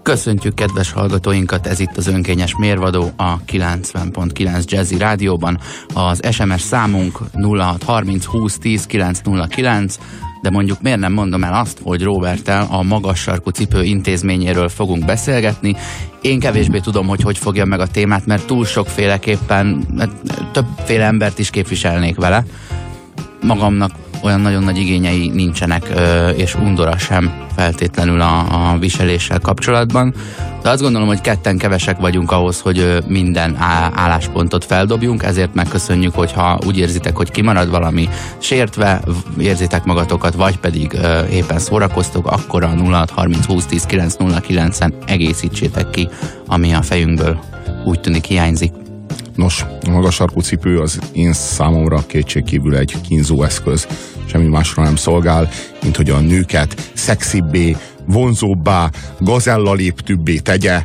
Köszöntjük kedves hallgatóinkat, ez itt az Önkényes Mérvadó a 90.9 Jazzy Rádióban. Az SMS számunk 0630 20 10 909, de mondjuk miért nem mondom el azt, hogy Roberttel a magas sarkú cipő intézményéről fogunk beszélgetni. Én kevésbé tudom, hogy fogja meg a témát, mert túl sokféleképpen, többféle embert is képviselnék vele. Magamnak olyan nagyon nagy igényei nincsenek, és undora sem feltétlenül a viseléssel kapcsolatban. De azt gondolom, hogy ketten kevesek vagyunk ahhoz, hogy minden álláspontot feldobjunk, ezért megköszönjük, hogyha úgy érzitek, hogy kimarad valami sértve, érzitek magatokat, vagy pedig éppen szórakoztok, akkor a 0630 20 10 909-en egészítsétek ki, ami a fejünkből úgy tűnik hiányzik. Nos, a magas sarkú cipő az én számomra kétségkívül egy kínzó eszköz. Semmi másra nem szolgál, mint hogy a nőket szexibbé, vonzóbbá, gazellaléptűbbé tegye,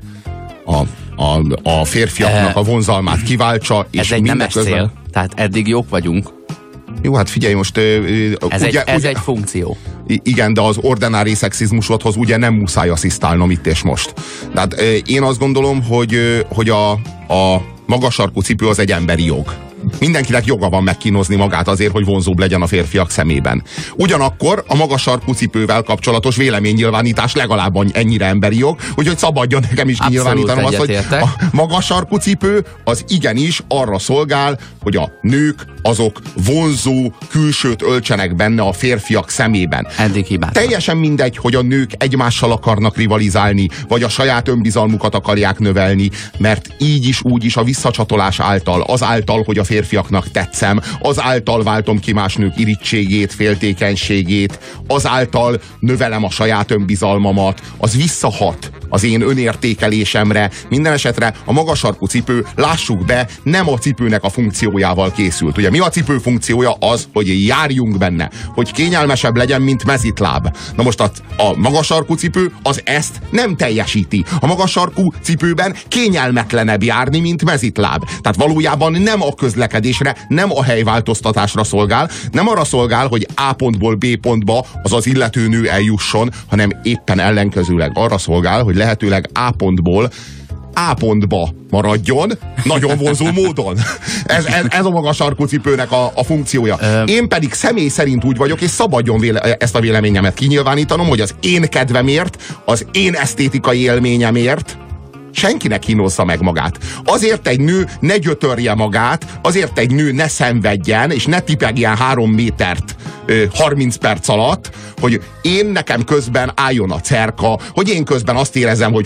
a férfiaknak a vonzalmát kiváltsa. Ez egy nemes cél, tehát eddig jók vagyunk. Jó, hát figyelj most... Ez egy funkció. Igen, de az ordinári szexizmusodhoz ugye nem muszáj asszisztálnom itt és most. Tehát én azt gondolom, hogy a magas sarkú cipő az egy emberi jog. Mindenkinek joga van megkínozni magát azért, hogy vonzóbb legyen a férfiak szemében. Ugyanakkor a magas sarkú cipővel kapcsolatos véleménynyilvánítás legalább ennyire emberi jog, úgyhogy szabadjon nekem is kinyilvánítanom azt, hogy a magas sarkú cipő az igenis arra szolgál, hogy a nők azok vonzó külsőt öltsenek benne a férfiak szemében. Eddig hibátlan. Teljesen mindegy, hogy a nők egymással akarnak rivalizálni, vagy a saját önbizalmukat akarják növelni, mert így is, úgy is a visszacsatolás által, azáltal, hogy a férfiaknak tetszem, azáltal váltom ki más nők irítségét, féltékenységét, azáltal növelem a saját önbizalmamat, az visszahat az én önértékelésemre. Minden esetre a magas sarkú cipő, lássuk be, nem a cipőnek a funkciójával készült. Ugye mi a cipő funkciója? Az, hogy járjunk benne, hogy kényelmesebb legyen, mint mezitláb. Na most a magas sarkú cipő az ezt nem teljesíti. A magas sarkú cipőben kényelmetlenebb járni, mint mezitláb. Tehát valójában nem a közlekedésre, nem a helyváltoztatásra szolgál, nem arra szolgál, hogy A pontból B pontba az illető nő eljusson, hanem éppen ellenkezőleg arra szolgál, hogy lehetőleg A pontból A pontba maradjon, nagyon vonzó módon. Ez a magas sarkú cipőnek a funkciója. Én pedig személy szerint úgy vagyok, és szabadjon ezt a véleményemet kinyilvánítanom, hogy az én kedvemért, az én esztétikai élményemért senki ne kínozza meg magát. Azért egy nő ne gyötörje magát, azért egy nő ne szenvedjen, és ne tipegjen 3 métert 30 perc alatt, hogy nekem közben álljon a cerka, hogy én közben azt érezem, hogy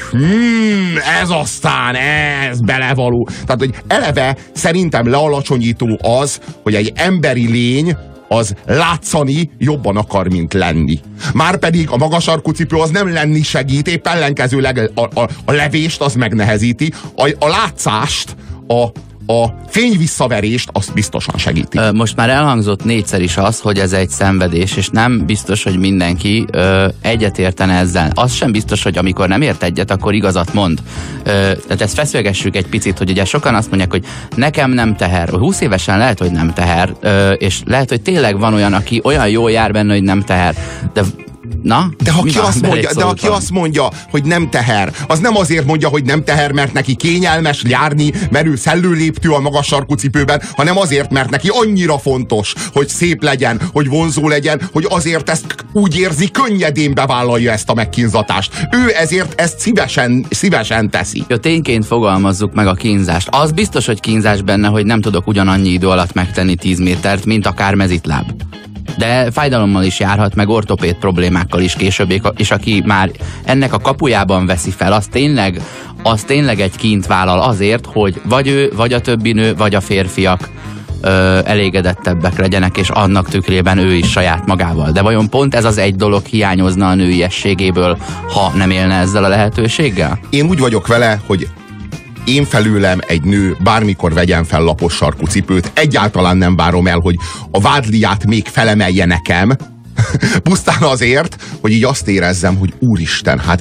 ez belevaló. Tehát, hogy eleve szerintem lealacsonyító az, hogy egy emberi lény az látszani jobban akar, mint lenni. Márpedig a magas sarkú cipő az nem lenni segít, épp ellenkezőleg a levést az megnehezíti, a látszást, a fényvisszaverést azt biztosan segíti. Most már elhangzott 4-szer is az, hogy ez egy szenvedés, és nem biztos, hogy mindenki egyetértene ezzel. Az sem biztos, hogy amikor nem ért egyet, akkor igazat mond. Tehát ezt feszülgessük egy picit, hogy ugye sokan azt mondják, hogy nekem nem teher. 20 évesen lehet, hogy nem teher, és lehet, hogy tényleg van olyan, aki olyan jól jár benne, hogy nem teher. De aki azt mondja, hogy nem teher, az nem azért mondja, hogy nem teher, mert neki kényelmes járni, mert ő szellőléptő a magas sarkú cipőben, hanem azért, mert neki annyira fontos, hogy szép legyen, hogy vonzó legyen, hogy azért ezt úgy érzi, könnyedén bevállalja ezt a megkínzatást. Ő ezért ezt szívesen teszi. Jó, tényként fogalmazzuk meg a kínzást. Az biztos, hogy kínzás benne, hogy nem tudok ugyanannyi idő alatt megtenni 10 métert, mint akár mezitláb. De fájdalommal is járhat, meg ortopéd problémákkal is később, és aki már ennek a kapujában veszi fel, az tényleg egy kint vállal azért, hogy vagy ő, vagy a többi nő, vagy a férfiak elégedettebbek legyenek, és annak tükrében ő is saját magával. De vajon pont ez az egy dolog hiányozna a nőiességéből, ha nem élne ezzel a lehetőséggel? Én úgy vagyok vele, hogy én felőlem egy nő bármikor vegyen fel lapos sarkú cipőt, egyáltalán nem várom el, hogy a vádliát még felemelje nekem, Pusztán azért, hogy így azt érezzem, hogy úristen, hát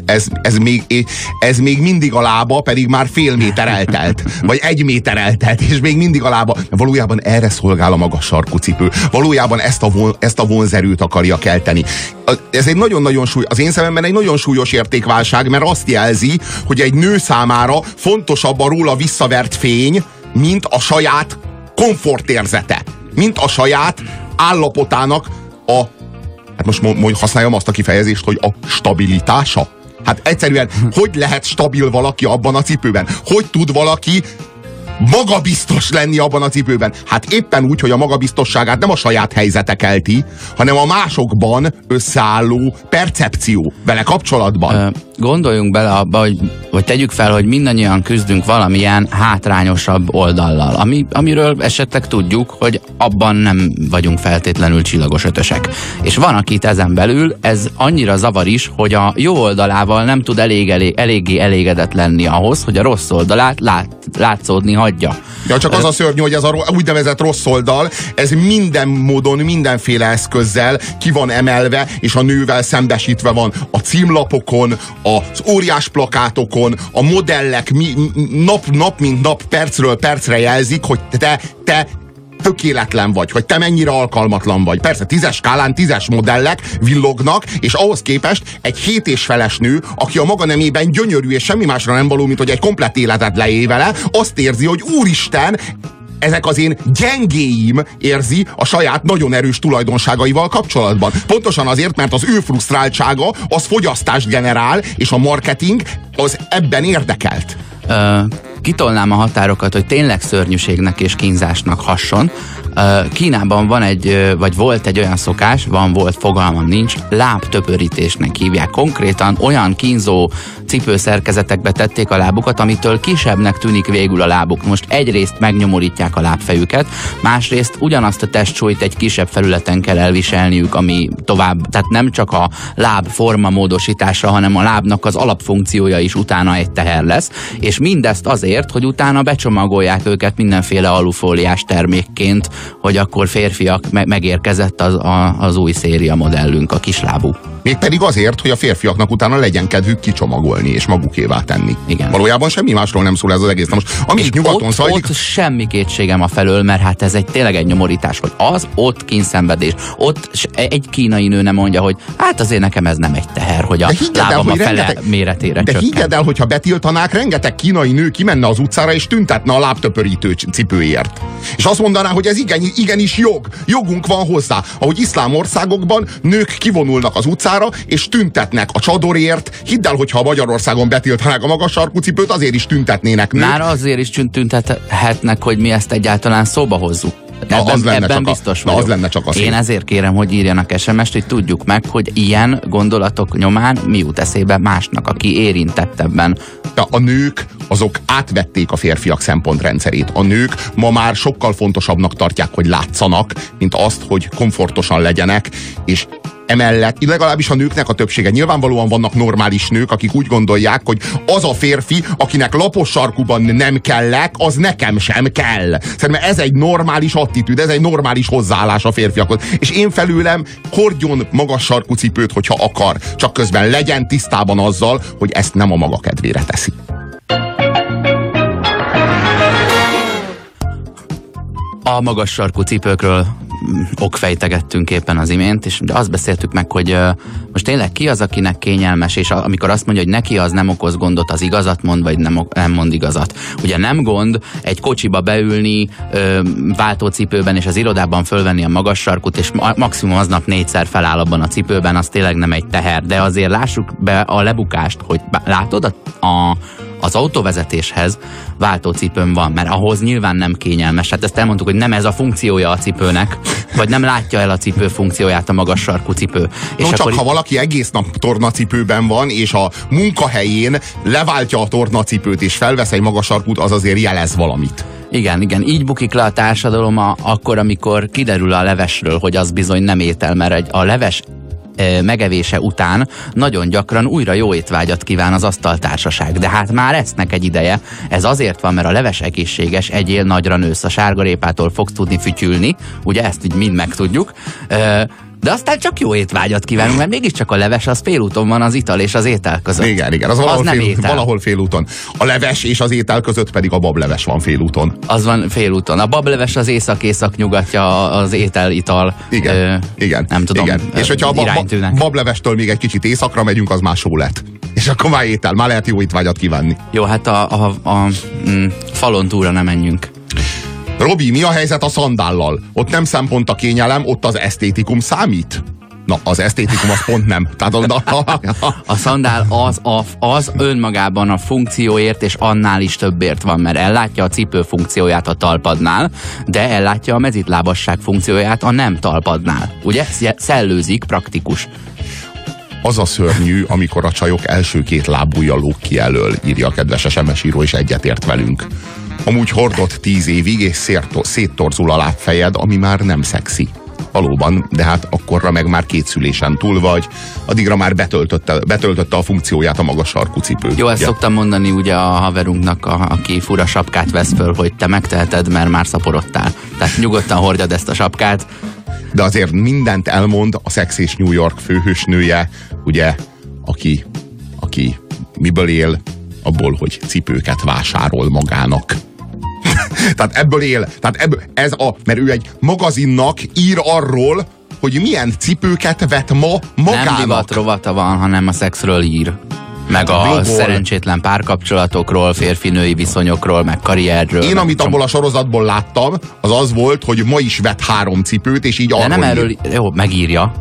ez még mindig a lába, pedig már fél méter eltelt, vagy 1 méter eltelt, és még mindig a lába. Valójában erre szolgál a magas sarkú cipő. Valójában ezt a vonzerőt akarja kelteni. Ez egy nagyon-nagyon az én szememben egy nagyon súlyos értékválság, mert azt jelzi, hogy egy nő számára fontosabb a róla visszavert fény, mint a saját komfortérzete, mint a saját állapotának hát most használjam azt a kifejezést, hogy a stabilitása. Hát egyszerűen, hogy lehet stabil valaki abban a cipőben? Hogy tud valaki magabiztos lenni abban a cipőben? Hát éppen úgy, hogy a magabiztosságát nem a saját helyzete kelti, hanem a másokban összeálló percepció vele kapcsolatban. Gondoljunk bele abba, hogy tegyük fel, hogy mindannyian küzdünk valamilyen hátrányosabb oldallal, amiről esetleg tudjuk, hogy abban nem vagyunk feltétlenül csillagos ötösek. És van, akit ezen belül ez annyira zavar is, hogy a jó oldalával nem tud eléggé elégedett lenni ahhoz, hogy a rossz oldalát látszódni hagyja. Ja, csak az a szörnyű, hogy ez a úgynevezett rossz oldal, ez minden módon, mindenféle eszközzel ki van emelve, és a nővel szembesítve van a címlapokon, az óriás plakátokon, a modellek nap mint nap, percről percre jelzik, hogy te tökéletlen vagy, hogy te mennyire alkalmatlan vagy. Persze 10-es skálán 10-es modellek villognak, és ahhoz képest egy 7 és feles nő, aki a maga nemében gyönyörű és semmi másra nem való, mint hogy egy komplett életet leél vele, azt érzi, hogy úristen, ezek az én gyengéim, érzi a saját nagyon erős tulajdonságaival kapcsolatban. Pontosan azért, mert az ő frusztráltsága az fogyasztást generál, és a marketing az ebben érdekelt. Kitolnám a határokat, hogy tényleg szörnyűségnek és kínzásnak hasson. Kínában volt egy olyan szokás, volt, fogalmam nincs, lábtöpörítésnek hívják. Konkrétan olyan kínzó cipőszerkezetekbe tették a lábukat, amitől kisebbnek tűnik végül a lábuk. Most egyrészt megnyomorítják a lábfejüket, másrészt ugyanazt a testsúlyt egy kisebb felületen kell elviselniük, ami tovább, tehát nem csak a láb forma módosítása, hanem a lábnak az alapfunkciója is utána egy teher lesz, és mindezt azért, hogy utána becsomagolják őket mindenféle alufóliás termékként, hogy akkor férfiak, megérkezett az új széria modellünk, a kislábú. Mégpedig azért, hogy a férfiaknak utána legyen kedvük kicsomagolni és magukévá tenni. Igen. Valójában semmi másról nem szól ez az egész. Na most, amit nyugaton zajlik... Ott semmi kétségem a felől, mert hát ez tényleg egy nyomorítás, hogy ott kínszenvedés. Ott egy kínai nő nem mondja, hogy hát azért nekem ez nem egy teher, hogy a lábam a fele méretére csökken. De higgyed el, hogyha betiltanák, rengeteg kínai nő kimenne az utcára és tüntetne a lábtöpörítő cipőért. És azt mondaná, hogy ez igenis jog. Jogunk van hozzá. Ahogy iszlám országokban nők kivonulnak az utcára, és tüntetnek a csadorért. Hidd el, hogyha Magyarországon betiltanák a magas sarkú cipőt, azért is tüntetnének nők. Már azért is tüntethetnek, hogy mi ezt egyáltalán szóba hozzuk. Ebben biztos vagyok. Az lenne csak az. Én ezért kérem, hogy írjanak SMS-t, hogy tudjuk meg, hogy ilyen gondolatok nyomán mi jut eszébe másnak, aki érintett ebben. A nők azok átvették a férfiak szempontrendszerét. A nők ma már sokkal fontosabbnak tartják, hogy látszanak, mint azt, hogy komfortosan legyenek, és emellett, legalábbis a nőknek a többsége. Nyilvánvalóan vannak normális nők, akik úgy gondolják, hogy az a férfi, akinek lapos sarkuban nem kellek, az nekem sem kell. Szerintem ez egy normális attitűd, ez egy normális hozzáállás a férfiakhoz. És én felőlem hordjon magas sarkú cipőt, hogyha akar. Csak közben legyen tisztában azzal, hogy ezt nem a maga kedvére teszi. A magas sarkú cipőkről okfejtegettünk éppen az imént, és azt beszéltük meg, hogy most tényleg ki az, akinek kényelmes, és amikor azt mondja, hogy neki az nem okoz gondot, az igazat mond, vagy nem mond igazat. Ugye nem gond egy kocsiba beülni váltócipőben, és az irodában fölvenni a magas sarkút, és maximum aznap 4-szer feláll abban a cipőben, az tényleg nem egy teher. De azért lássuk be a lebukást, hogy látod az autóvezetéshez váltócipőm van, mert ahhoz nyilván nem kényelmes. Hát ezt elmondtuk, hogy nem ez a funkciója a cipőnek, vagy nem látja el a cipő funkcióját a magas sarkú cipő. És csak ha valaki egész nap tornacipőben van, és a munkahelyén leváltja a tornacipőt, és felvesz egy magas sarkút, az azért jelez valamit. Igen, így bukik le a társadalom akkor, amikor kiderül a levesről, hogy az bizony nem étel, mert a leves megevése után nagyon gyakran újra jó étvágyat kíván az asztaltársaság. De hát már esznek egy ideje. Ez azért van, mert a leves egészséges, egyél nagyra nősz, a sárgarépától fogsz tudni fütyülni, ugye ezt így mind megtudjuk. De aztán csak jó étvágyat kívánunk, mert mégiscsak a leves az félúton van az ital és az étel között. Igen, az valahol félúton. A leves és az étel között pedig a bableves van félúton. Az van félúton. A bableves az észak-észak nyugatja az étel-ital. Igen. Nem tudom. Igen. És hogyha a bablevestől még egy kicsit északra megyünk, az már só lett. És akkor már étel, már lehet jó étvágyat kívánni. Jó, hát a falon túlra nem menjünk. Robi, mi a helyzet a szandállal? Ott nem szempont a kényelem, ott az esztétikum számít? Na, az esztétikum az pont nem. Tehát a szandál az önmagában a funkcióért és annál is többért van, mert ellátja a cipő funkcióját a talpadnál, de ellátja a mezitlábasság funkcióját a nem talpadnál. Ugye? Szellőzik, praktikus. Az a szörnyű, amikor a csajok első két lábujjal lóg ki elől, írja a kedves SMS író, és egyetért velünk. Amúgy hordott 10 évig, és széttorzul a lábfejed, ami már nem szexi. Valóban, de hát akkorra meg már 2 szülésen túl vagy, addigra már betöltötte a funkcióját a magas sarkú cipő. Jó, ezt szoktam mondani ugye a haverunknak, aki fura sapkát vesz föl, hogy te megteheted, mert már szaporodtál. Tehát nyugodtan hordjad ezt a sapkát. De azért mindent elmond a Sex és New York főhősnője, ugye, aki miből él? Abból, hogy cipőket vásárol magának. Tehát ebből él. Mert ő egy magazinnak ír arról, hogy milyen cipőket vett ma magának. Nem divat rovata van, hanem a szexről ír. Meg a szerencsétlen párkapcsolatokról, férfi-női viszonyokról, meg karrierről. Én, amit abból a sorozatból láttam, az volt, hogy ma is vett 3 cipőt, és így arról nem erről, jó, megírja.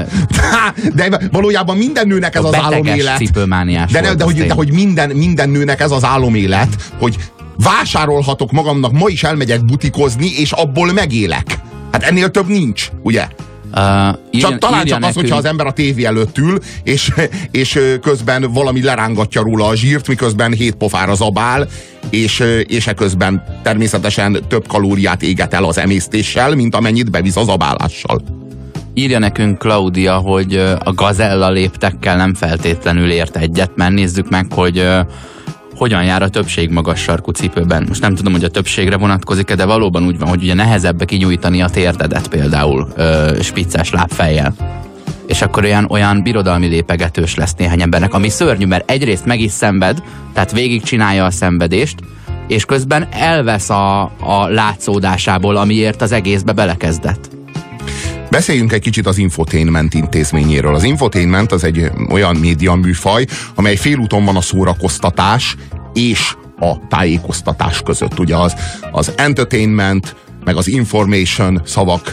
De valójában minden nőnek ez az álomélet. De hogy minden nőnek ez az álomélet, hogy vásárolhatok magamnak, ma is elmegyek butikozni, és abból megélek. Hát ennél több nincs, ugye? Talán csak az, hogyha az ember a tévé előtt ül, és közben valami lerángatja róla a zsírt, miközben 7 pofára zabál, és eközben természetesen több kalóriát éget el az emésztéssel, mint amennyit bevisz a zabálással. Írja nekünk Claudia, hogy a gazella léptekkel nem feltétlenül ért egyet, mert nézzük meg, hogy hogyan jár a többség magas sarkú cipőben. Most nem tudom, hogy a többségre vonatkozik-e, de valóban úgy van, hogy ugye nehezebb kinyújtani a térdedet például spicces lábfejjel. És akkor olyan birodalmi lépegetős lesz néhány embernek, ami szörnyű, mert egyrészt meg is szenved, tehát végigcsinálja a szenvedést, és közben elvesz a látszódásából, amiért az egészbe belekezdett. Beszéljünk egy kicsit az infotainment intézményéről. Az infotainment az egy olyan média műfaj, amely félúton van a szórakoztatás és a tájékoztatás között. Ugye az entertainment, meg az information szavak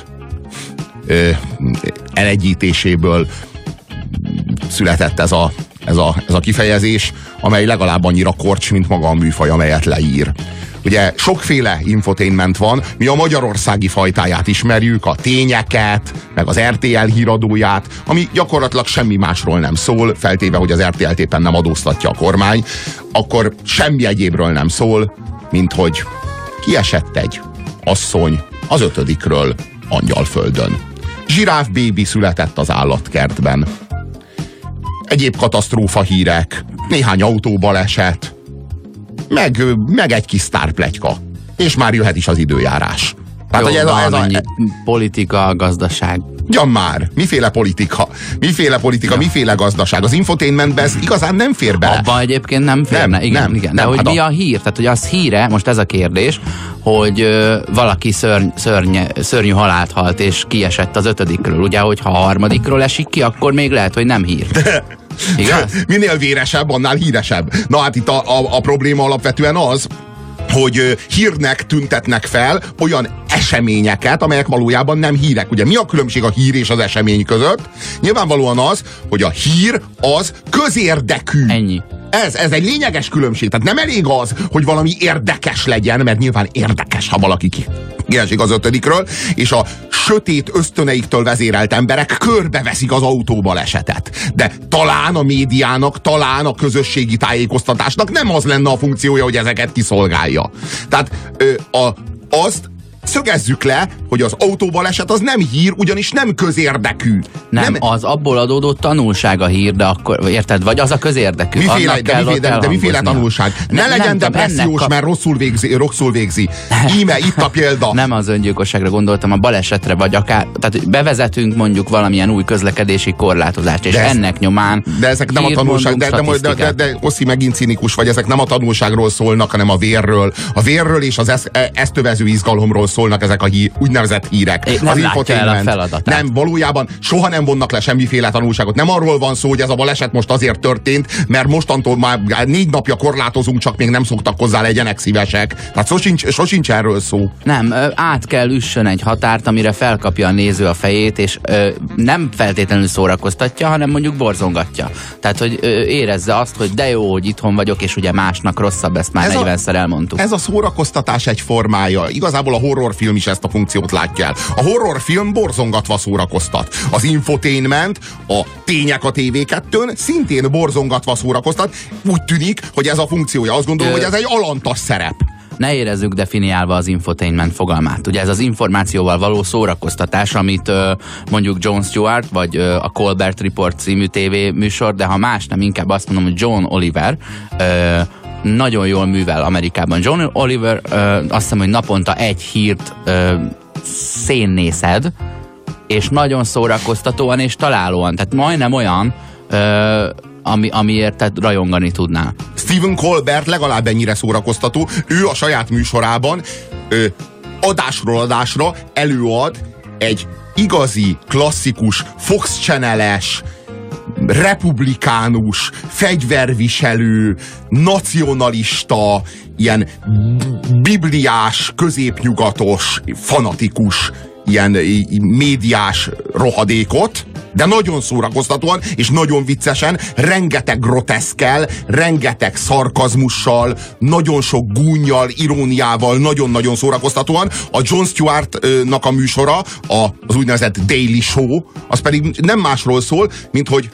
elegyítéséből született ez a kifejezés, amely legalább annyira korcs, mint maga a műfaj, amelyet leír. Ugye sokféle infotainment van, mi a magyarországi fajtáját ismerjük, a tényeket, meg az RTL híradóját, ami gyakorlatilag semmi másról nem szól, feltéve, hogy az RTL-t éppen nem adóztatja a kormány, akkor semmi egyébről nem szól, mint hogy kiesett egy asszony az 5-ről Angyalföldön. Zsiráf bébi született az állatkertben. Egyéb katasztrófa hírek, néhány autóbaleset, meg egy kis sztárpletyka. És már jöhet is az időjárás. Tehát, jó, hogy politika, gazdaság. Ja már, miféle politika, miféle gazdaság. Az infotainmentben ez igazán nem fér bele. Abba egyébként nem férne, igen. De hogy mi a hír? Tehát, hogy az híre, most ez a kérdés, hogy valaki szörnyű halált halt, és kiesett az 5-ről. Ugye, hogyha a 3-ról esik ki, akkor még lehet, hogy nem hír. Igaz? Minél véresebb, annál híresebb. Na hát itt a probléma alapvetően az, hogy hírnek tüntetnek fel olyan eseményeket, amelyek valójában nem hírek. Ugye mi a különbség a hír és az esemény között? Nyilvánvalóan az, hogy a hír az közérdekű. Ennyi. Ez egy lényeges különbség. Tehát nem elég az, hogy valami érdekes legyen, mert nyilván érdekes, ha valaki kiesik az 5-ről, és a sötét ösztöneiktől vezérelt emberek körbeveszik az autóbalesetet. De talán a médiának, talán a közösségi tájékoztatásnak nem az lenne a funkciója, hogy ezeket kiszolgálja. Tehát azt szögezzük le, hogy az autóbaleset az nem hír, ugyanis nem közérdekű. Nem, az abból adódó tanulság a hír, de akkor, érted? Vagy az a közérdekű. De miféle tanulság? Ne legyen depressziós, mert rosszul végzi. Íme, itt a példa. Nem az öngyilkosságra gondoltam, a balesetre, vagy akár, tehát bevezetünk mondjuk valamilyen új közlekedési korlátozást, és ennek nyomán. De ezek nem a tanulság, de Oszi megint cinikus vagy, ezek nem a tanulságról szólnak, hanem a vérről. A vérről és az ezt övező izgalomról szólnak ezek a úgynevezett hírek. Nem látja el a feladatát. Nem, valójában soha nem vonnak le semmiféle tanulságot. Nem arról van szó, hogy ez a baleset most azért történt, mert mostantól már 4 napja korlátozunk, csak még nem szoktak hozzá, legyenek szívesek. Tehát sosincs erről szó. Nem, át kell üssön egy határt, amire felkapja a néző a fejét, és nem feltétlenül szórakoztatja, hanem mondjuk borzongatja. Tehát, hogy érezze azt, hogy de jó, hogy itthon vagyok, és ugye másnak rosszabb, ezt már 40-szer elmondtuk. Ez a szórakoztatás egy formája. Igazából a horrorfilm is ezt a funkciót látja el. A horrorfilm borzongatva szórakoztat. Az infotainment, a tények a TV2-n szintén borzongatva szórakoztat. Úgy tűnik, hogy ez a funkciója. Azt gondolom, hogy ez egy alantas szerep. Ne érezzük definiálva az infotainment fogalmát. Ugye ez az információval való szórakoztatás, amit mondjuk Jon Stewart, vagy a Colbert Report című tévéműsor, de ha más nem, inkább azt mondom, hogy John Oliver nagyon jól művel Amerikában. John Oliver azt hiszem, hogy naponta egy hírt szénnészed, és nagyon szórakoztatóan és találóan. Tehát majdnem olyan, amiért rajongani tudnál. Stephen Colbert legalább ennyire szórakoztató. Ő a saját műsorában adásról adásra előad egy igazi, klasszikus, Fox Channel-es, republikánus, fegyverviselő, nacionalista, ilyen bibliás, középnyugatos, fanatikus, ilyen médiás rohadékot, de nagyon szórakoztatóan és nagyon viccesen, rengeteg groteszkkel, rengeteg szarkazmussal, nagyon sok gúnnyal, iróniával, nagyon-nagyon szórakoztatóan. A Jon Stewart-nak a műsora, az úgynevezett Daily Show, az pedig nem másról szól, mint hogy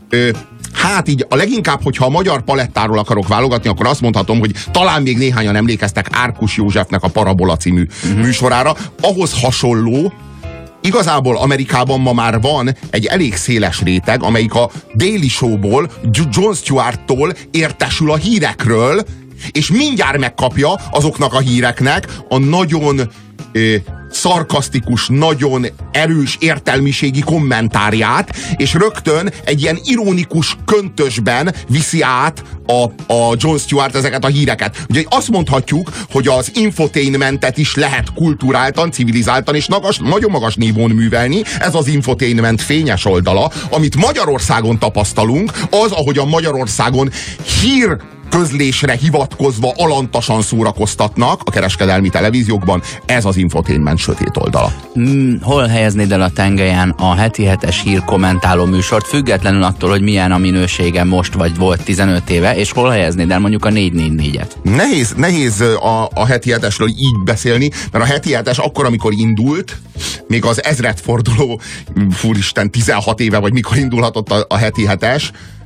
hát így a leginkább, hogyha a magyar palettáról akarok válogatni, akkor azt mondhatom, hogy talán még néhányan emlékeztek Árkus Józsefnek a Parabola című műsorára. Ahhoz hasonló, igazából Amerikában ma már van egy elég széles réteg, amelyik a Daily Show-ból, Jon Stewart-tól értesül a hírekről, és mindjárt megkapja azoknak a híreknek a nagyon szarkasztikus, nagyon erős értelmiségi kommentárját, és rögtön egy ilyen ironikus köntösben viszi át a Jon Stewart ezeket a híreket. Ugye azt mondhatjuk, hogy az infotainmentet is lehet kulturáltan, civilizáltan és nagyon magas nívón művelni. Ez az infotainment fényes oldala. Amit Magyarországon tapasztalunk, az, ahogy a Magyarországon hír közlésre hivatkozva alantasan szórakoztatnak a kereskedelmi televíziókban, ez az infotainment sötét oldala. Hol helyeznéd el a tengelyen a heti 7-es hír kommentáló műsort, függetlenül attól, hogy milyen a minősége most vagy volt 15 éve, és hol helyeznéd el mondjuk a 444-et? Nehéz a heti 7-esről így beszélni, mert a heti 7-es akkor, amikor indult, még az ezredforduló, úristen, 16 éve, vagy mikor indulhatott a heti 7-es,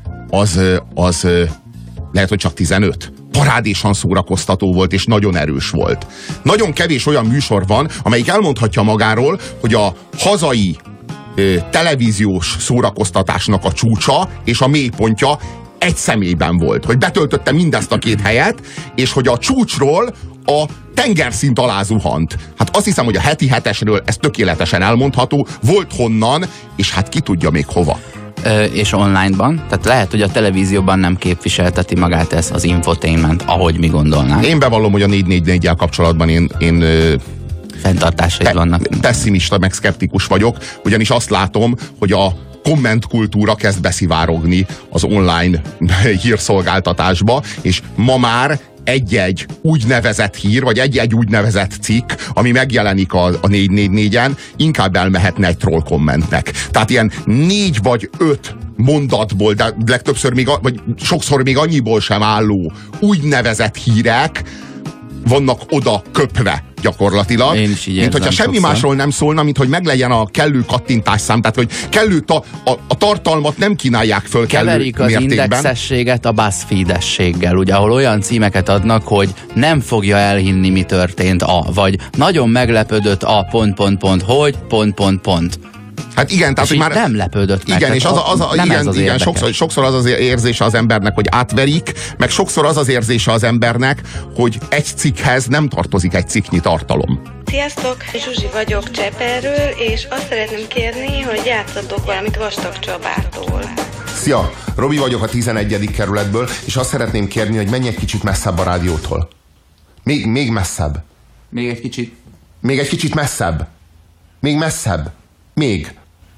az lehet, hogy csak 15. Parádésan szórakoztató volt, és nagyon erős volt. Nagyon kevés olyan műsor van, amelyik elmondhatja magáról, hogy a hazai televíziós szórakoztatásnak a csúcsa és a mélypontja egy személyben volt. Hogy betöltötte mindezt a két helyet, és hogy a csúcsról a tengerszint alá zuhant. Hát azt hiszem, hogy a heti 7-esről ez tökéletesen elmondható, volt honnan, és hát ki tudja még hova. És online-ban, tehát lehet, hogy a televízióban nem képviselteti magát ez az infotainment, ahogy mi gondolnánk. Én bevallom, hogy a 444-jel kapcsolatban én fenntartásaid vannak. Pessimista, meg szkeptikus vagyok, ugyanis azt látom, hogy a kommentkultúra kezd beszivárogni az online hírszolgáltatásba, és ma már egy-egy úgynevezett hír, vagy egy-egy úgynevezett cikk, ami megjelenik a 444-en, inkább elmehetne egy troll kommentnek. Tehát ilyen 4 vagy 5 mondatból, de legtöbbször még, vagy sokszor még annyiból sem álló úgynevezett hírek vannak oda köpve gyakorlatilag. Mint hogyha semmi másról nem szólna, mint hogy meglegyen a kellő kattintásszám, tehát hogy kellő a tartalmat nem kínálják föl kellő keverik mértékben. Az indexességet a BuzzFeed-ességgel, ugye, ahol olyan címeket adnak, hogy nem fogja elhinni, mi történt vagy nagyon meglepődött hogy ... Hát igen, tehát, és hogy már nem lepődött meg. Igen, és igen, sokszor az érzése az embernek, hogy átverik, meg sokszor az érzése az embernek, hogy egy cikkhez nem tartozik egy cikknyi tartalom. Sziasztok, Zsuzsi vagyok Cseperről, és azt szeretném kérni, hogy játszatok valamit Vastag Csabától. Szia, Robi vagyok a 11. kerületből, és azt szeretném kérni, hogy menj egy kicsit messzebb a rádiótól. Még messzebb. Még egy kicsit. Még egy kicsit messzebb. Még messzebb. Még.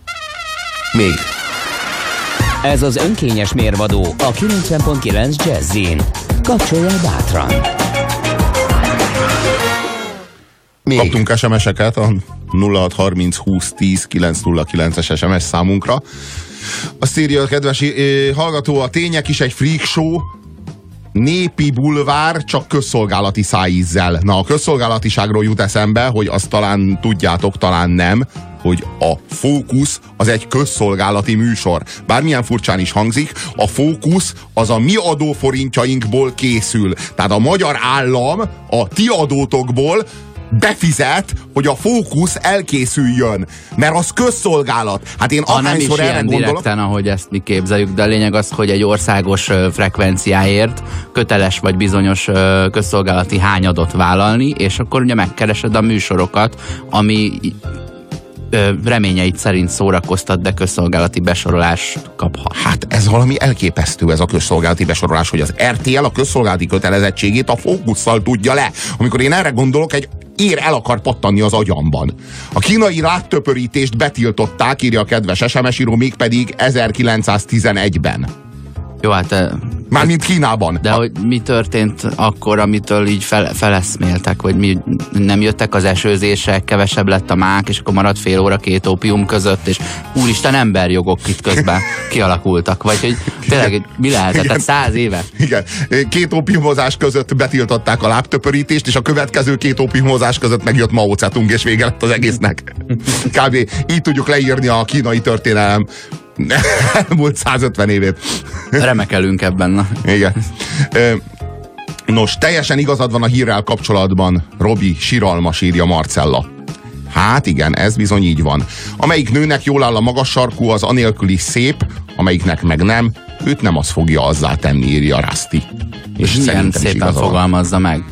Ez az önkényes mérvadó a 90.9 Jazzin. Kapcsolja bátran. Még. Kaptunk SMS-eket a 0630 20 10 909-es SMS számunkra. Azt írja a kedves hallgató, a tények is egy freak show, népi bulvár, csak közszolgálati szájízzel. Na, a közszolgálatiságról jut eszembe, hogy azt talán tudjátok, talán nem, hogy a Fókusz az egy közszolgálati műsor. Bármilyen furcsán is hangzik, a Fókusz az a mi adóforintjainkból készül. Tehát a magyar állam a ti adótokból befizet, hogy a Fókusz elkészüljön. Mert az közszolgálat. Hát én akárhányszor erre gondolok... direkten, ahogy ezt mi képzeljük, de a lényeg az, hogy egy országos frekvenciáért köteles vagy bizonyos közszolgálati hányadot vállalni, és akkor ugye megkeresed a műsorokat, ami reményeit szerint szórakoztat, de közszolgálati besorolást kaphat. Hát ez valami elképesztő, ez a közszolgálati besorolás, hogy az RTL a közszolgálati kötelezettségét a Fókusszal tudja le. Amikor én erre gondolok, egy ér el akar pattanni az agyamban. A kínai láttöpörítést betiltották, írja a kedves SMS író, mégpedig 1911-ben. Jó, hát... Mármint Kínában. De hogy mi történt akkor, amitől így feleszméltek, vagy mi nem jöttek az esőzések, kevesebb lett a mák, és akkor maradt fél óra két ópium között, és úristen, emberjogok itt közben kialakultak, vagy hogy tényleg mi lehetett? Tehát 100 éve? Igen. 2 ópiumozás között betiltották a lábtöpörítést, és a következő 2 ópiumozás között megjött Mao Zedong, és vége lett az egésznek. Kb. Így tudjuk leírni a kínai történelem elmúlt 150 évét. Remekelünk ebben. Na. Igen. Nos, teljesen igazad van a hírrel kapcsolatban, Robi, siralmas, írja Marcella. Hát igen, ez bizony így van. Amelyik nőnek jól áll a magas sarkú, az anélkül is szép, amelyiknek meg nem, őt nem az fogja azzá tenni, írja Rasti. És milyen szépen fogalmazza meg.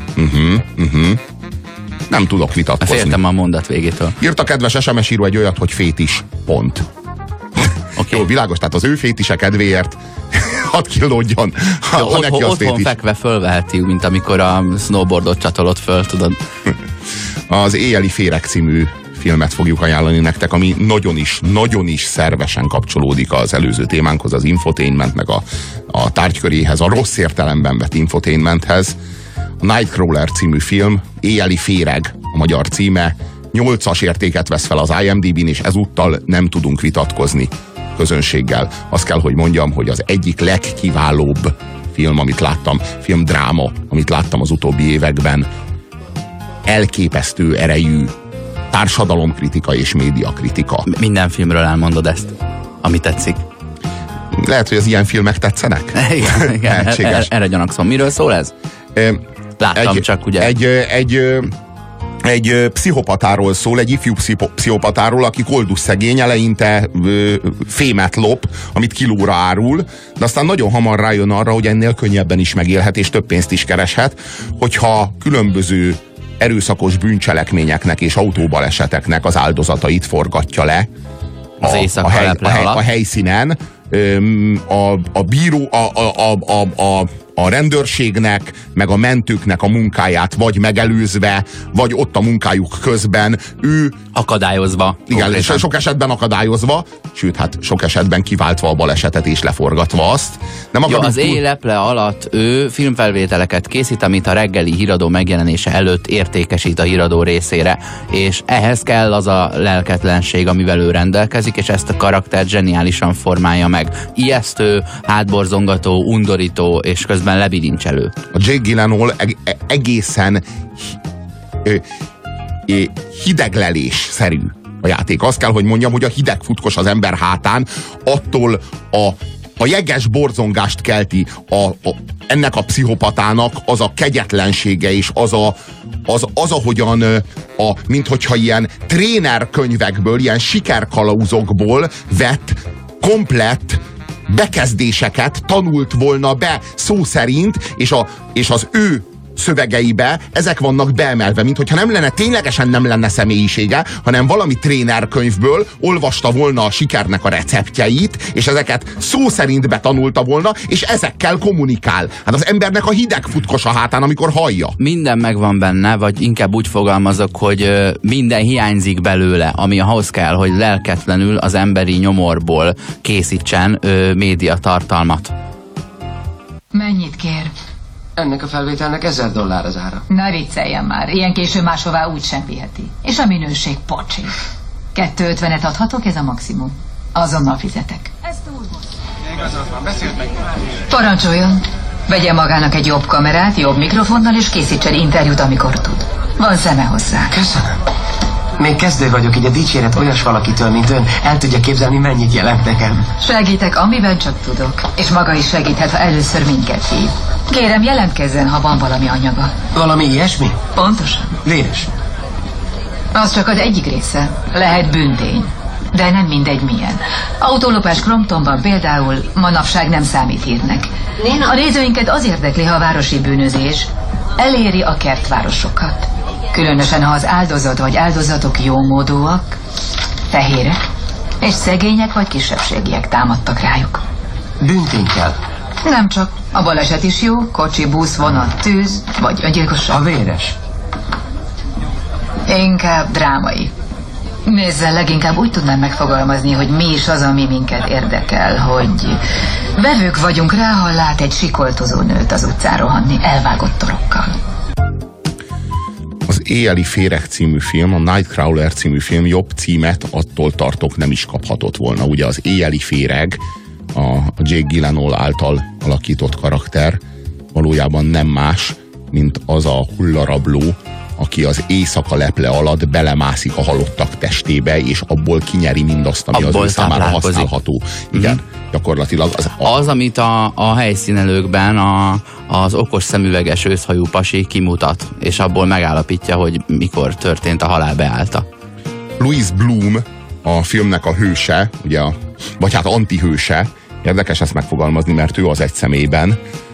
Nem tudok vitatkozni. Féltem a mondat végétől. Írt a kedves SMS író egy olyat, hogy fétis. Pont. Okay. Jó, világos, tehát az ő fétise kedvéért hadd killódjon. Otthon fekve fölveheti, mint amikor a snowboardot csatolod föl, tudod. Az Éjjeli Féreg című filmet fogjuk ajánlani nektek, ami nagyon is szervesen kapcsolódik az előző témánkhoz, az infotainment, meg a tárgyköréhez, a rossz értelemben vett infotainmenthez. A Nightcrawler című film, Éjjeli Féreg a magyar címe, 8-as értéket vesz fel az IMDb-n, és ezúttal nem tudunk vitatkozni közönséggel. Azt kell, hogy mondjam, hogy az egyik legkiválóbb film, amit láttam, filmdráma, amit láttam az utóbbi években. Elképesztő erejű társadalomkritika és médiakritika. Minden filmről elmondod ezt, ami tetszik. Lehet, hogy az ilyen filmek tetszenek? Igen, erre gyanakszom. Miről szól ez? Láttam csak, ugye. Egy pszichopatáról szól, egy ifjú pszichopatáról, aki koldus szegény, eleinte fémet lop, amit kilóra árul, de aztán nagyon hamar rájön arra, hogy ennél könnyebben is megélhet, és több pénzt is kereshet, hogyha különböző erőszakos bűncselekményeknek és autóbaleseteknek az áldozatait forgatja le a helyszínen. A bíró, a rendőrségnek, meg a mentőknek a munkáját vagy megelőzve, vagy ott a munkájuk közben ő akadályozva. Igen, sok esetben akadályozva, sőt, hát sok esetben kiváltva a balesetet és leforgatva azt. Nem az éjleple alatt ő filmfelvételeket készít, amit a reggeli híradó megjelenése előtt értékesít a híradó részére, és ehhez kell az a lelketlenség, amivel ő rendelkezik, és ezt a karaktert zseniálisan formálja meg. Ijesztő, hátborzongató, undorító, és közben lebilincselő. A Jake Gyllenhaal egészen hideglelésszerű a játék. Azt kell, hogy mondjam, hogy a hideg futkos az ember hátán, attól a jeges borzongást kelti ennek a pszichopatának az a kegyetlensége, és az ahogyan minthogyha ilyen trénerkönyvekből, ilyen sikerkalauzokból vett komplett bekezdéseket tanult volna be szó szerint, és az ő szövegeibe ezek vannak beemelve, mint hogyha ténylegesen nem lenne személyisége, hanem valami trénerkönyvből olvasta volna a sikernek a receptjeit, és ezeket szó szerint betanulta volna, és ezekkel kommunikál. Hát az embernek a hideg futkos a hátán, amikor hallja. Minden megvan benne, vagy inkább úgy fogalmazok, hogy minden hiányzik belőle, ami ahhoz kell, hogy lelketlenül az emberi nyomorból készítsen médiatartalmat. Mennyit kér? Ennek a felvételnek $1000 az ára. Ne vicceljen már, ilyen késő máshová úgy sem viheti. És a minőség pocsék. 250-et adhatok, ez a maximum. Azonnal fizetek. Ez túl parancsoljon. Vegye magának egy jobb kamerát, jobb mikrofonnal, és készítsen interjút, amikor tud. Van szeme hozzá. Köszönöm. Még kezdő vagyok, így a dicséret olyas valakitől, mint ön, el tudja képzelni, mennyit jelent nekem. Segítek, amiben csak tudok. És maga is segíthet, ha először minket hív. Kérem, jelentkezzen, ha van valami anyaga. Valami ilyesmi? Pontosan. Véres. Az csak az egyik része. Lehet bűntény. De nem mindegy milyen. Autólopás Cromptonban például manapság nem számít hírnek. A nézőinket az érdekli, ha a városi bűnözés eléri a kertvárosokat. Különösen, ha az áldozat vagy áldozatok jómódúak, fehérek, és szegények vagy kisebbségiek támadtak rájuk. Bűntény kell. Nem csak. A baleset is jó, kocsi, busz, vonat, tűz, vagy öngyilkosság. A véres. Inkább drámai. Nézzel, leginkább úgy tudnám megfogalmazni, hogy mi is az, ami minket érdekel, hogy vevők vagyunk rá, ha lát egy sikoltozó nőt az utcán rohanni elvágott torokkal. Az Éjjeli Féreg című film, a Nightcrawler című film jobb címet attól tartok nem is kaphatott volna. Ugye az Éjjeli Féreg, a Jake Gyllenhaal által alakított karakter valójában nem más, mint az a hullarabló, aki az éjszaka leple alatt belemászik a halottak testébe, és abból kinyeri mindazt, ami abból az ő számára használható. Igen, gyakorlatilag. Az, amit a helyszínelőkben az okos szemüveges őszhajú pasi kimutat, és abból megállapítja, hogy mikor történt a halál beállta. Louise Bloom, a filmnek a hőse, ugye, vagy hát antihőse, érdekes ezt megfogalmazni, mert ő az egy személyben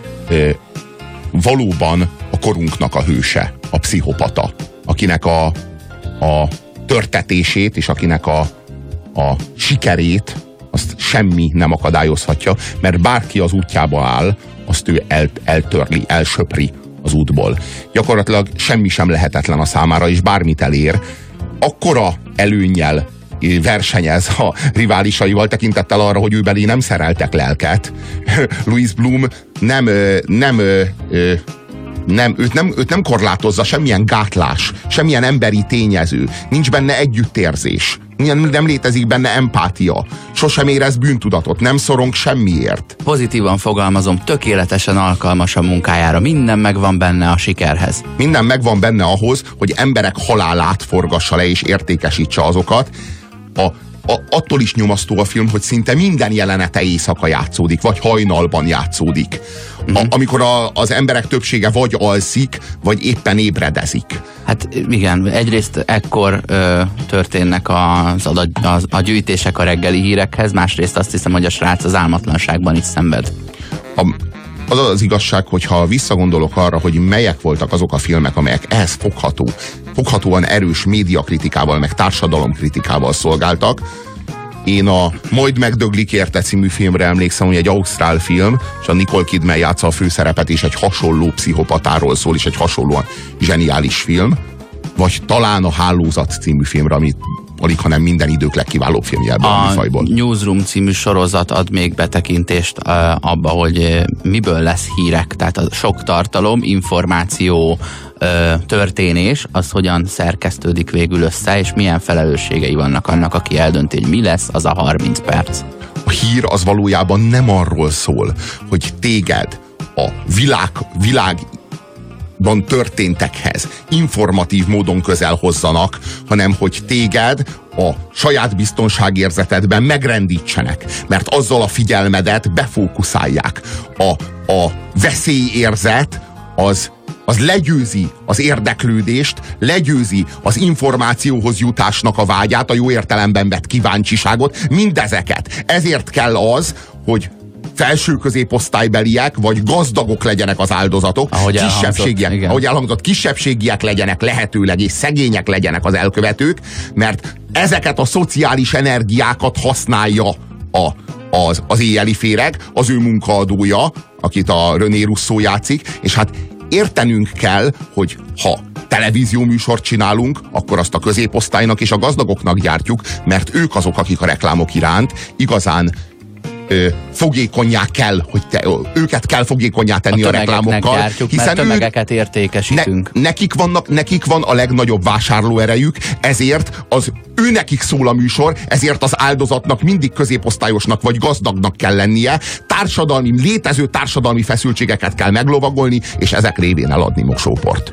valóban a korunknak a hőse, a pszichopata, akinek a törtetését és akinek a sikerét azt semmi nem akadályozhatja, mert bárki az útjába áll, azt ő eltörli, elsöpri az útból. Gyakorlatilag semmi sem lehetetlen a számára, és bármit elér, akkora előnnyel versenyez a riválisaival, tekintettel arra, hogy ő belé nem szereltek lelket. Louise Bloom őt nem korlátozza semmilyen gátlás, semmilyen emberi tényező, nincs benne együttérzés, nem létezik benne empátia, sosem érez bűntudatot, nem szorong semmiért. Pozitívan fogalmazom, tökéletesen alkalmas a munkájára, minden megvan benne a sikerhez. Minden megvan benne ahhoz, hogy emberek halálát forgassa le és értékesítse azokat. Attól is nyomasztó a film, hogy szinte minden jelenete éjszaka játszódik, vagy hajnalban játszódik. Amikor az emberek többsége vagy alszik, vagy éppen ébredezik. Hát igen, egyrészt ekkor történnek a gyűjtések a reggeli hírekhez, másrészt azt hiszem, hogy a srác az álmatlanságban is szenved. Az igazság, hogyha visszagondolok arra, hogy melyek voltak azok a filmek, amelyek ehhez foghatóan erős médiakritikával, meg társadalomkritikával szolgáltak. Én a Majd megdöglik érte című filmre emlékszem, hogy egy ausztrál film, és a Nicole Kidman játsza a főszerepet, és egy hasonló pszichopatáról szól, és egy hasonlóan zseniális film. Vagy talán a Hálózat című filmre, amit alig, hanem minden idők legkiválóbb filmje ebben a műfajból. A Newsroom című sorozat ad még betekintést abba, hogy miből lesz hírek, tehát a sok tartalom, információ, történés, az hogyan szerkesztődik végül össze, és milyen felelősségei vannak annak, aki eldönti, hogy mi lesz az a 30 perc. A hír az valójában nem arról szól, hogy téged a világ valóságban történtekhez informatív módon közel hozzanak, hanem hogy téged a saját biztonságérzetedben megrendítsenek, mert azzal a figyelmedet befókuszálják. A veszélyérzet az legyőzi az érdeklődést, legyőzi az információhoz jutásnak a vágyát, a jó értelemben vett kíváncsiságot, mindezeket. Ezért kell az, hogy felső középosztálybeliek vagy gazdagok legyenek az áldozatok, ahogy elhangzott, kisebbségiek legyenek lehetőleg, és szegények legyenek az elkövetők, mert ezeket a szociális energiákat használja az éjjeli féreg, az ő munkaadója, akit a René Russo játszik, és hát értenünk kell, hogy ha televízióműsort csinálunk, akkor azt a középosztálynak és a gazdagoknak gyártjuk, mert ők azok, akik a reklámok iránt igazán fogékonyá kell, hogy őket kell fogékonyá tenni a reklámokkal. Gyártjuk, hiszen mert tömegeket értékesítünk. Nekik van a legnagyobb vásárlóerejük, ezért nekik szól a műsor, ezért az áldozatnak mindig középosztályosnak vagy gazdagnak kell lennie, létező társadalmi feszültségeket kell meglovagolni, és ezek révén eladni mosóport.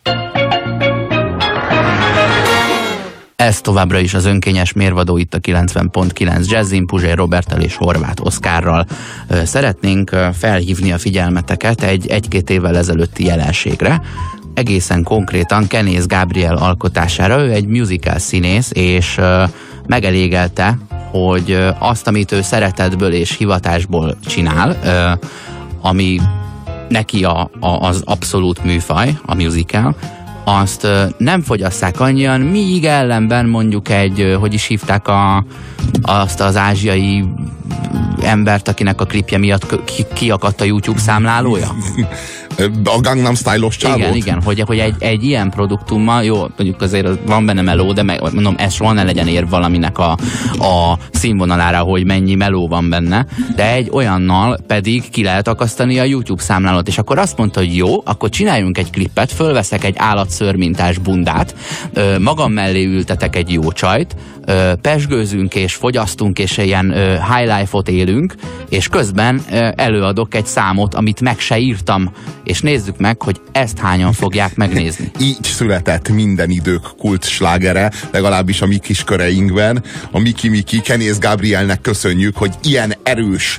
Ez továbbra is az önkényes mérvadó itt a 90.9 Jazzin, Puzsér Roberttel és Horváth Oszkárral. Szeretnénk felhívni a figyelmeteket egy-két évvel ezelőtti jelenségre, egészen konkrétan Kenész Gabriel alkotására. Ő egy musical színész, és megelégelte, hogy azt, amit ő szeretetből és hivatásból csinál, ami neki az abszolút műfaj, a musical, azt nem fogyasszák annyian, míg ellenben mondjuk hogy is hívták azt az ázsiai embert, akinek a klipje miatt kiakadt a YouTube számlálója? A Gangnam Style-os csávót? Igen, hogy egy ilyen produktummal, jó, mondjuk azért van benne meló, de mondom, ez soha ne legyen ér valaminek a színvonalára, hogy mennyi meló van benne, de egy olyannal pedig ki lehet akasztani a YouTube számlálót, és akkor azt mondta, hogy jó, akkor csináljunk egy klippet, fölveszek egy állatszőrmintás bundát, magam mellé ültetek egy jó csajt, pezsgőzünk és fogyasztunk, és ilyen high life-ot élünk, és közben előadok egy számot, amit meg se írtam, és nézzük meg, hogy ezt hányan fogják megnézni. Így született minden idők kultsslágere, legalábbis a mi kis köreinkben. A Miki Kenész Gabrielnek köszönjük, hogy ilyen erős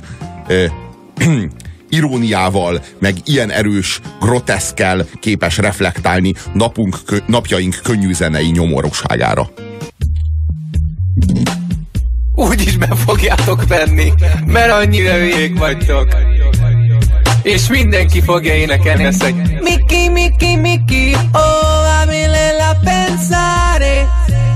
iróniával, meg ilyen erős groteszkkel képes reflektálni napjaink könnyű zenei nyomorúságára. Úgyis be fogjátok venni, mert annyira hülyék vagytok. És mindenki fogja énekelni ezt, hogy Miki, Miki, Miki, oh, amile la pensare.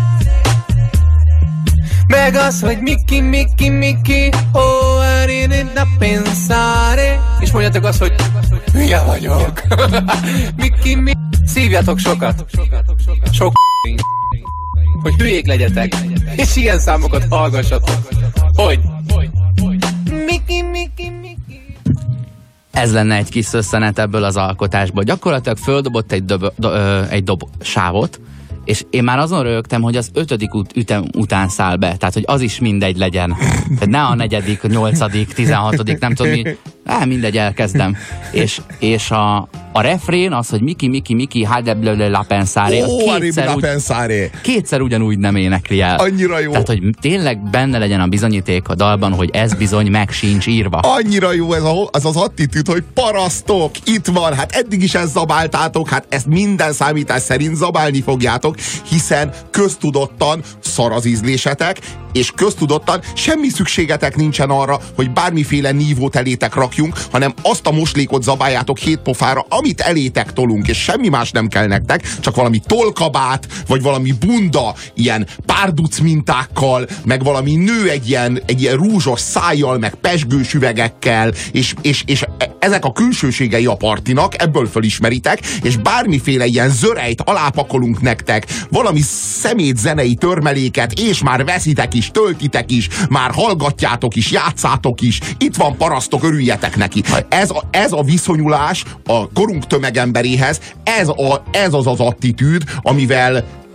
Meg az, hogy Miki, Miki, Miki, oh, amile la pensare. És mondjátok azt, hogy hülye vagyok. Miki, Miki, szívjatok sokat. Sok hogy hülyék legyetek, és ilyen számokat hallgassatok. Hogy? Miki, Miki, Miki. Ez lenne egy kis szösszenet ebből az alkotásból. Gyakorlatilag földobott egy dob sávot, és én már azon rögtem, hogy az 5. ütem után száll be. Tehát, hogy az is mindegy legyen. Tehát ne a 4., 8., 16., nem tudom mi. Mindegy, elkezdem. És a refrén az, hogy Miki, Miki, Miki, Hadeblele la pensare, kétszer ugyanúgy nem énekli el. Annyira jó. Tehát, hogy tényleg benne legyen a bizonyíték a dalban, hogy ez bizony meg sincs írva. Annyira jó ez az attitűd, hogy parasztok, itt van, hát eddig is ezt zabáltátok, hát ezt minden számítás szerint zabálni fogjátok, hiszen köztudottan szar az ízlésetek, és köztudottan semmi szükségetek nincsen arra, hogy bármiféle nívót elétek rakjunk, hanem azt a moslékot zabáljátok 7 pofára, amit elétek tolunk, és semmi más nem kell nektek, csak valami tollkabát, vagy valami bunda, ilyen párduc mintákkal, meg valami nő egy ilyen rúzsos szájjal, meg pezsgős üvegekkel, és ezek a külsőségei a partinak, ebből fölismeritek, és bármiféle ilyen zörejt alápakolunk nektek, valami szemét zenei törmeléket, és már veszitek is, töltitek is, már hallgatjátok is, játszátok is, itt van parasztok, örüljetek neki. Ez a viszonyulás a korunk tömegemberéhez, ez az attitűd, amivel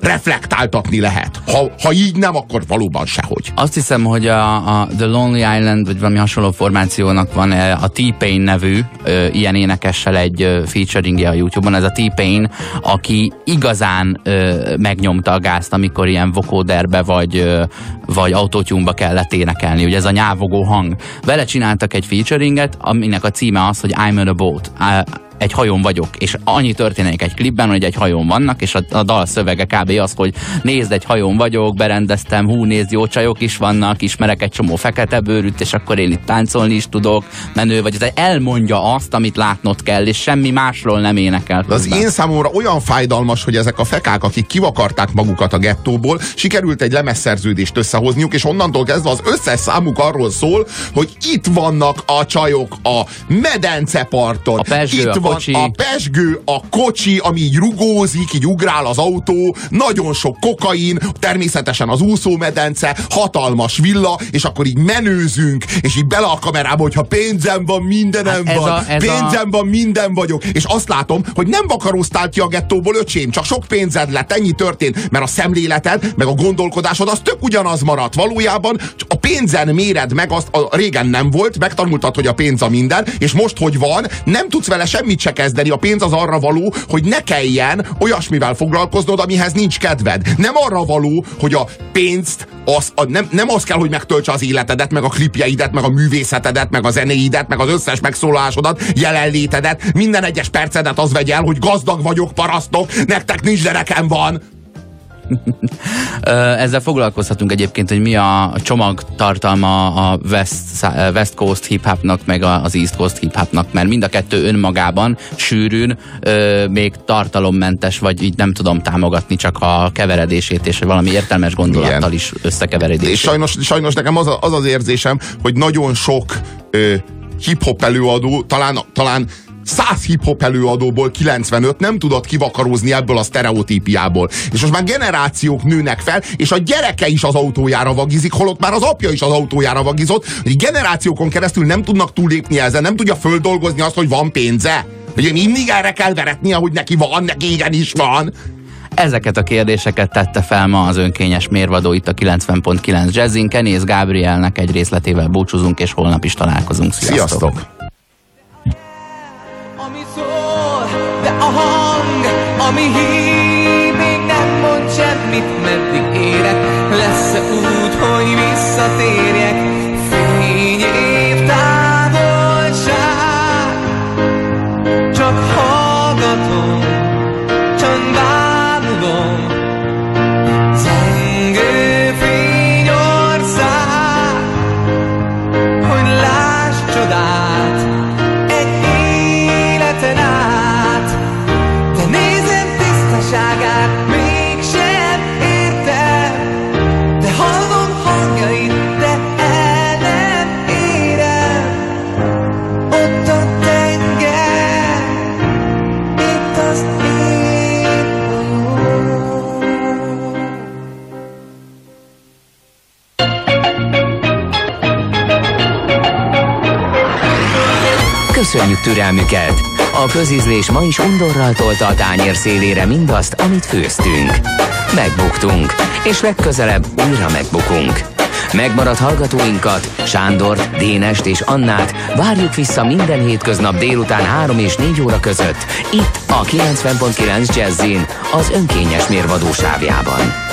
reflektáltatni lehet. Ha így nem, akkor valóban sehogy. Azt hiszem, hogy a The Lonely Island, vagy valami hasonló formációnak van a T-Pain nevű ilyen énekessel egy featuringje a YouTube-on. Ez a T-Pain, aki igazán megnyomta a gázt, amikor ilyen vocoderbe vagy autotune-ba kellett énekelni. Ugye ez a nyávogó hang. Vele csináltak egy featuringet, aminek a címe az, hogy I'm on a boat. Egy hajón vagyok, és annyi történik egy klipben, hogy egy hajón vannak, és a dal szövege kb. Az, hogy nézd, egy hajón vagyok, berendeztem, nézd, jó csajok is vannak, ismerek egy csomó fekete bőrűt, és akkor én itt táncolni is tudok, menő vagy. Ez elmondja azt, amit látnod kell, és semmi másról nem énekel. De az én számomra olyan fájdalmas, hogy ezek a fekák, akik kivakarták magukat a gettóból, sikerült egy lemezszerződést összehozniuk, és onnantól kezdve az összes számuk arról szól, hogy itt vannak a csajok a medenceparton. A Pezsgő, itt a pezsgő, a kocsi, ami így rugózik, így ugrál az autó, nagyon sok kokain, természetesen az úszómedence, hatalmas villa, és akkor így menőzünk, és így bele a kamerába, hogyha pénzem van, mindenem van, pénzem van, minden vagyok, és azt látom, hogy nem vakaróztál ki a gettóból, öcsém, csak sok pénzed lett, ennyi történt, mert a szemléleted, meg a gondolkodásod, az tök ugyanaz maradt. Valójában a pénzen méred meg, azt régen nem volt, megtanultad, hogy a pénz a minden, és most, hogy van, nem tudsz vele semmit se kezdeni. A pénz az arra való, hogy ne kelljen olyasmivel foglalkoznod, amihez nincs kedved. Nem arra való, hogy a pénzt nem az kell, hogy megtöltse az életedet, meg a klipjeidet, meg a művészetedet, meg a zenéidet, meg az összes megszólalásodat, jelenlétedet, minden egyes percedet az vegye el, hogy gazdag vagyok, parasztok, nektek nincs, de nekem van. Ezzel foglalkozhatunk egyébként, hogy mi a csomagtartalma a West Coast hip-hopnak, meg az East Coast hip-hopnak, mert mind a kettő önmagában sűrűn még tartalommentes, vagy így nem tudom támogatni csak a keveredését, és valami értelmes gondolattal is összekeveredését. És sajnos nekem az érzésem, hogy nagyon sok hip-hop előadó, talán 100 hip-hop előadóból 95 nem tudott kivakarózni ebből a sztereotípiából. És most már generációk nőnek fel, és a gyereke is az autójára vagizik, holott már az apja is az autójára vagizott, hogy generációkon keresztül nem tudnak túllépni ezen, nem tudja földolgozni azt, hogy van pénze. Hogy mindig erre kell veretnie, hogy neki van, neki igenis van. Ezeket a kérdéseket tette fel ma az önkényes mérvadó itt a 90.9 Jazzin. Kenész Gábrielnek egy részletével búcsúzunk, és holnap is találkozunk. Sziasztok! De a hang, ami hív, még nem mond semmit, meddig érek. Lesz-e úgy, hogy visszatérjek? Fényév távolság, csak hallgatom, csak bánulom. Zengő fényország, hogy láss csodát egy életen át. De nézem tisztaságát, mégsem értem, de hallom hangjait, de el nem érem. Ott a tenger, itt az én hajóm. Köszönjük türelmüket! A közízlés ma is undorral tolta a tányér szélére mindazt, amit főztünk. Megbuktunk, és legközelebb újra megbukunk. Megmaradt hallgatóinkat, Sándort, Dénest és Annát várjuk vissza minden hétköznap délután 3 és 4 óra között, itt a 90.9 Jazzin, az önkényes mérvadó sávjában.